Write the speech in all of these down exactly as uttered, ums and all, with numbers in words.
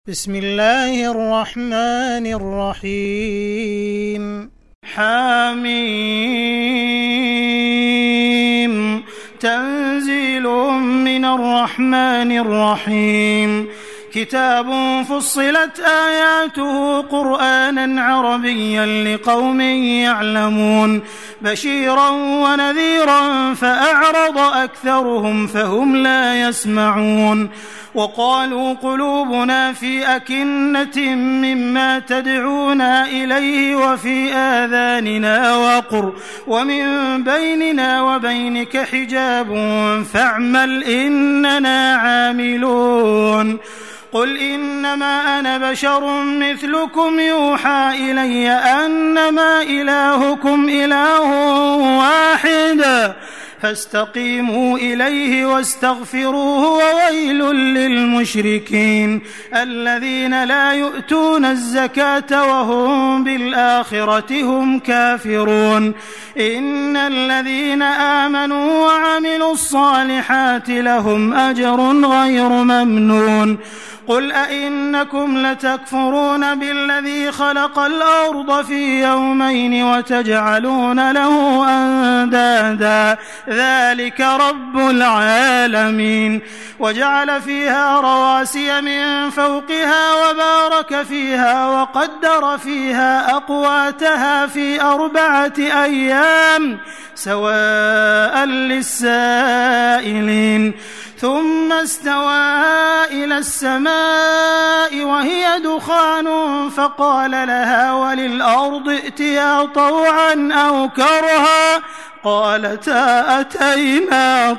بسم الله الرحمن الرحيم حميم تنزيل من الرحمن الرحيم كتاب فصلت آياته قرآنا عربيا لقوم يعلمون بشيرا ونذيرا فأعرض أكثرهم فهم لا يسمعون وقالوا قلوبنا في أكنة مما تدعونا إليه وفي آذاننا وقر ومن بيننا وبينك حجاب فاعمل إننا عاملون قل إنما أنا بشر مثلكم يوحى إلي أنما إلهكم إله واحد فاستقيموا إليه واستغفروه وويل للمشركين الذين لا يؤتون الزكاة وهم بالآخرة هم كافرون إن الذين آمنوا وعملوا الصالحات لهم أجر غير ممنون قل أئنكم لتكفرون بالذي خلق الأرض في يومين وتجعلون له أندادا ذلك رب العالمين وجعل فيها رواسي من فوقها وبارك فيها وقدر فيها أقواتها في أربعة أيام سواء للسائلين ثم استوى إلى السماء وهي دخان فقال لها وللأرض ائتيا طوعا أو كرها قالتا أتينا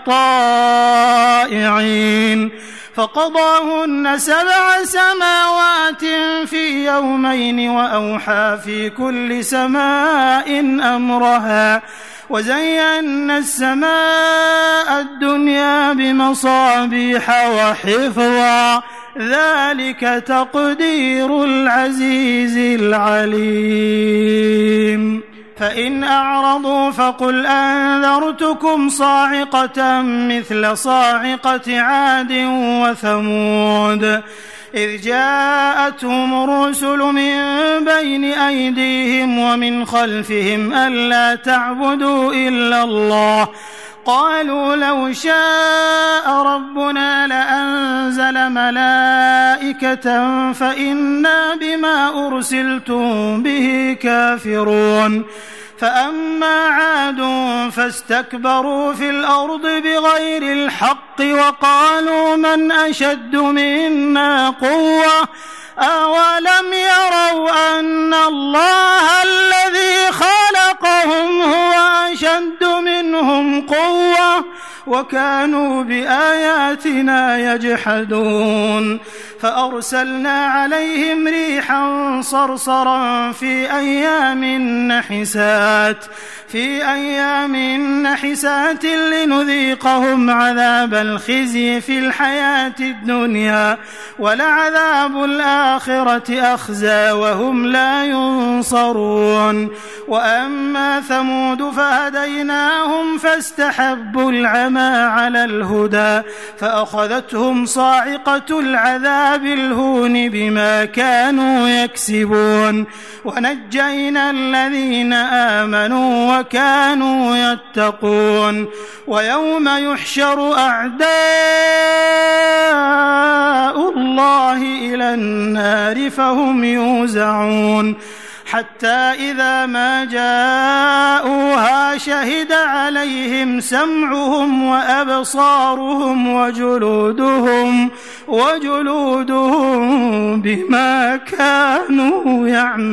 طائعين فقضاهن سبع سماوات في يومين وأوحى في كل سماء أمرها وزينا السماء الدنيا بمصابيح وحفظا ذلك تقدير العزيز العليم فإن أعرضوا فقل أنذرتكم صاعقة مثل صاعقة عاد وثمود إذ جاءتهم الرسل من بين أيديهم ومن خلفهم ألا تعبدوا إلا الله قالوا لو شاء ربنا لأنزل ملائكة فإنا بما أرسلتم به كافرون فأما عاد فاستكبروا في الأرض بغير الحق وقالوا من أشد منا قوة أولم يروا أن الله الذي خلقهم هو أشد منهم قوة وكانوا بآياتنا يجحدون فأرسلنا عليهم ريحا صرصرا في أيام نحسات في أيام نحسات لنذيقهم عذاب الخزي في الحياة الدنيا ولعذاب الآخرة أخزى وهم لا ينصرون وأما ثمود فهديناهم فاستحبوا العمى على الهدى فأخذتهم صاعقة العذاب الهون بما كانوا يكسبون ونجينا الذين آمنوا وكانوا يتقون ويوم يحشر أعداء الله إلى النار فهم يوزعون حتى إذا ما جاءوها شهد عليهم سمعهم وأبصارهم وجلودهم وجلودهم بما كانوا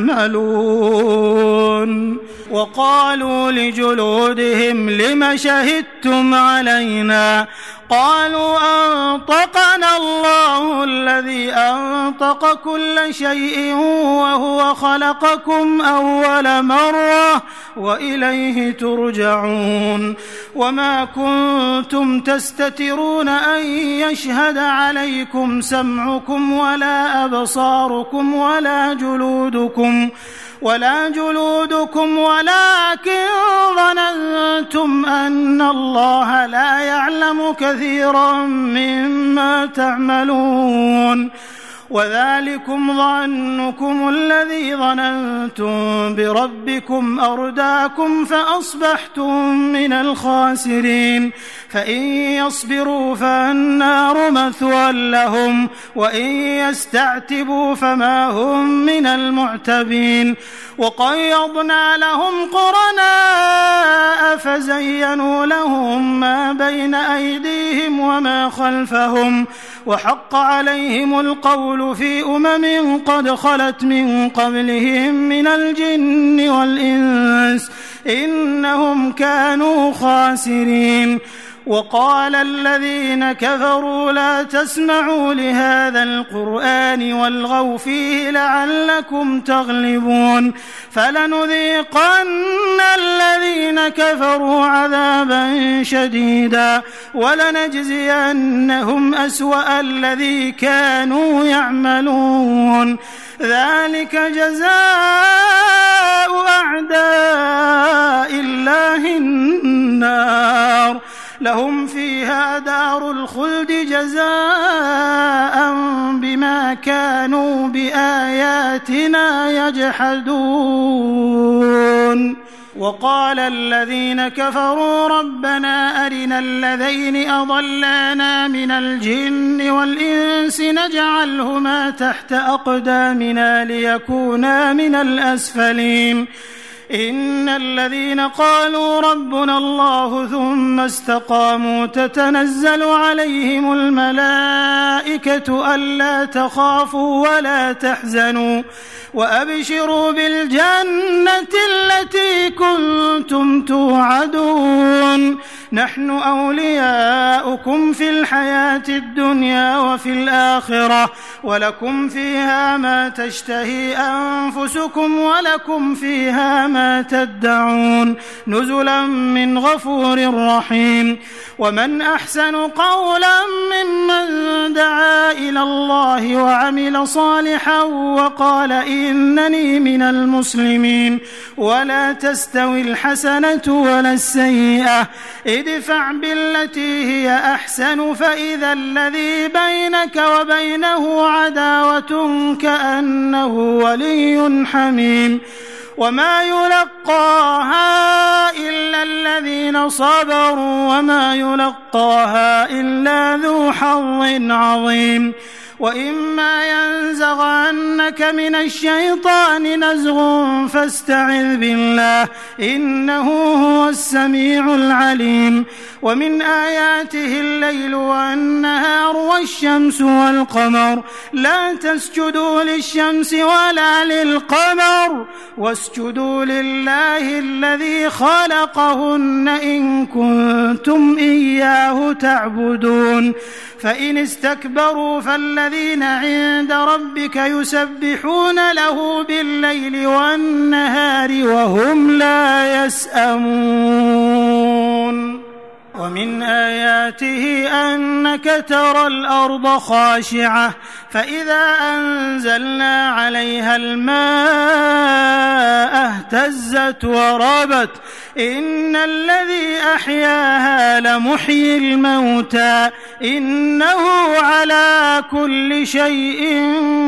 يعملون وقالوا لجلودهم لم شهدتم علينا قالوا أنطقنا الله الذي أنطق كل شيء وهو خلقكم أول مرة وإليه ترجعون وما كنتم تستترون أن يشهد عليكم سمعكم ولا أبصاركم ولا جلودكم ولا جلودكم ولكن ظننتم أن الله لا يعلم كثيرا مما تعملون وذلكم ظنكم الذي ظننتم بربكم أرداكم فأصبحتم من الخاسرين فإن يصبروا فالنار مثوى لهم وإن يستعتبوا فما هم من المعتبين وقيضنا لهم قرناء فزينوا لهم ما بين أيديهم وما خلفهم وحق عليهم القول في أمم قد خلت من قبلهم من الجن والإنس إنهم كانوا خاسرين وقال الذين كفروا لا تسمعوا لهذا القرآن والغوا فيه لعلكم تغلبون فلنذيقن الذين كفروا عذابا شديدا ولنجزينهم أسوأ الذي كانوا يعملون ذلك جزاء أعداء الله النار لهم فيها دار الخلد جزاء بما كانوا بآياتنا يجحدون وقال الذين كفروا ربنا أرنا الذين أضلانا من الجن والإنس نجعلهما تحت أقدامنا ليكونا من الأسفلين إن الذين قالوا ربنا الله ثم استقاموا تتنزل عليهم الملائكة ألا تخافوا ولا تحزنوا وأبشروا بالجنة التي كنتم توعدون نحن أولياؤكم في الحياة الدنيا وفي الآخرة ولكم فيها ما تشتهي أنفسكم ولكم فيها ما تدعون نزلا من غفور رحيم ومن أحسن قولا ممن دعا إلى الله وعمل صالحا وقال إنني من المسلمين ولا تستوي الحسنة ولا السيئة ادفع بالتي هي أحسن فإذا الذي بينك وبينه عداوة كأنه ولي حميم وما يلقاها إلا الذين صبروا وما يلقاها إلا ذو حظ عظيم وإما ينزغنك من الشيطان نزغ فاستعذ بالله إنه هو السميع العليم ومن آياته الليل والنهار والشمس والقمر لا تسجدوا للشمس ولا للقمر واسجدوا لله الذي خلقهن إن كنتم إياه تعبدون فإن استكبروا فالذين عند ربك يسبحون له بالليل والنهار وهم لا يسأمون ومن آياته أنك ترى الأرض خاشعة فإذا أنزلنا عليها الماء اهتزت وربت إن الذي أحياها لمحيي الموتى إنه على كل شيء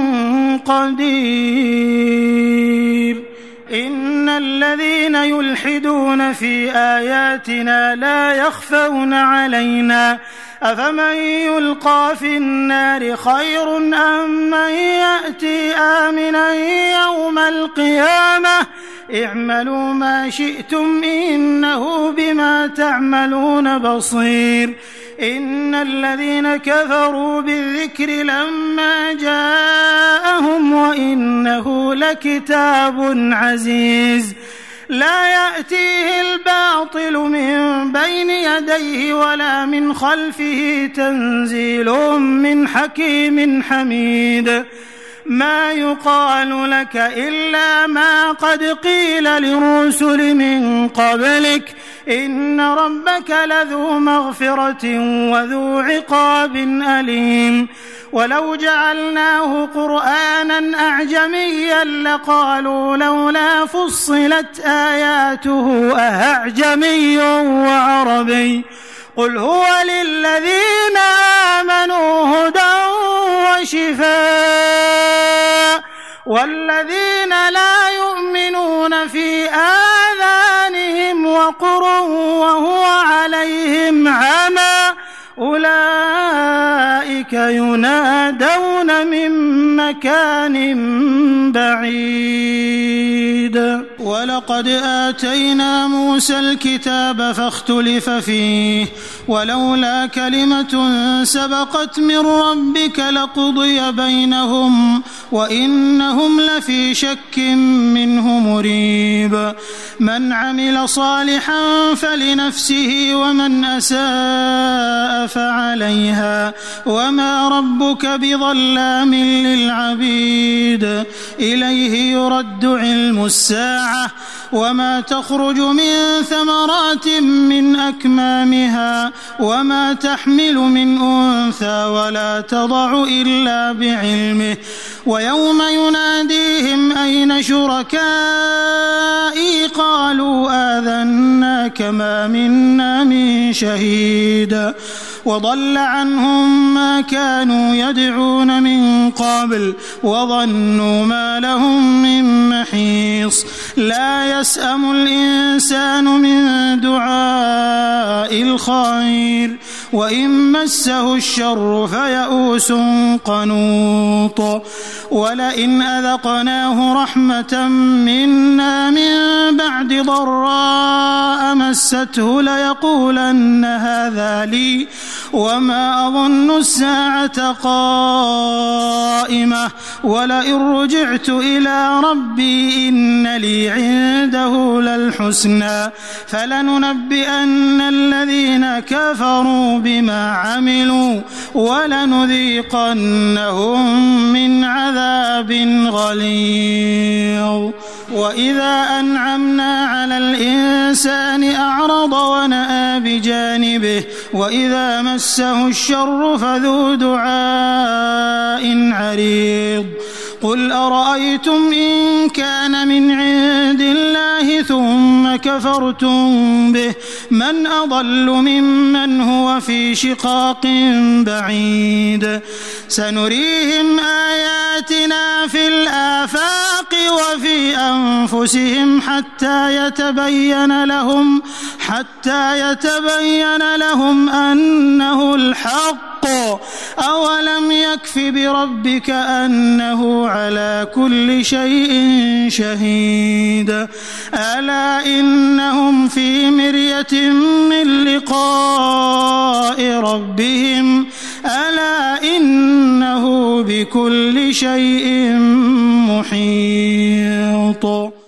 قدير إن الذين يلحدون في آياتنا لا يخفون علينا أفمن يلقى في النار خير أم من يأتي آمنا يوم القيامة اعملوا ما شئتم إنه بما تعملون بصير إن الذين كفروا بالذكر لما جاءهم وإنه لكتاب عزيز لا يأتيه الباطل من بين يديه ولا من خلفه تنزيل من حكيم حميد ما يقال لك إلا ما قد قيل للرسل من قبلك إن ربك لذو مغفرة وذو عقاب أليم ولو جعلناه قرآنا أعجميا لقالوا لولا فصلت آياته أأعجمي وعربي قل هو للذين آمنوا هدى وشفاء والذين لا يؤمنون في آذانهم وقر وهو عليهم عمى أولئك ينادون من مكان بعيد. ولقد آتينا موسى الكتاب فاختلف فيه ولولا كلمة سبقت من ربك لقضي بينهم وإنهم لفي شك منه مريب. من عمل صالحا فلنفسه ومن أساء فعليها وما ربك بظلام للعبيد. إليه يرد علم الساعة وما تخرج من ثمرات من أكمامها وما تحمل من أنثى ولا تضع إلا بعلمه. ويوم يناديهم أين شركائي قالوا آذناك ما منا من شهيد وضل عنهم ما كانوا يدعون من قبل وظنوا ما لهم من محيص. لا يسأم الإنسان من دعاء الخير وإن مسه الشر فيئوس قنوط. ولئن أذقناه رحمة منا من بعد ضراء مسته ليقولن هذا لي وما أظن الساعة قائمة ولئن رجعت إلى ربي إن لي عنده للحسنى فلننبئن الذين كفروا بما عملوا ولنذيقنهم من عذاب غليظ. وإذا أنعمنا على الإنسان أعرض ونأى بجانبه وإذا مسه الشر فذو دعاء عريض. قل أرأيتم إن كان من عند الله ثم كفرتم به من أضل ممن هو في شقاق بعيد. سنريهم آياتنا في الآفاق وفي أنفسهم حتى يتبين لهم حتى يتبين لهم أنه الحق. أولم يكف بربك أنه على كل شيء شهيد. ألا إنهم في مرية من لقاء ربهم ألا إنه بكل شيء محيط.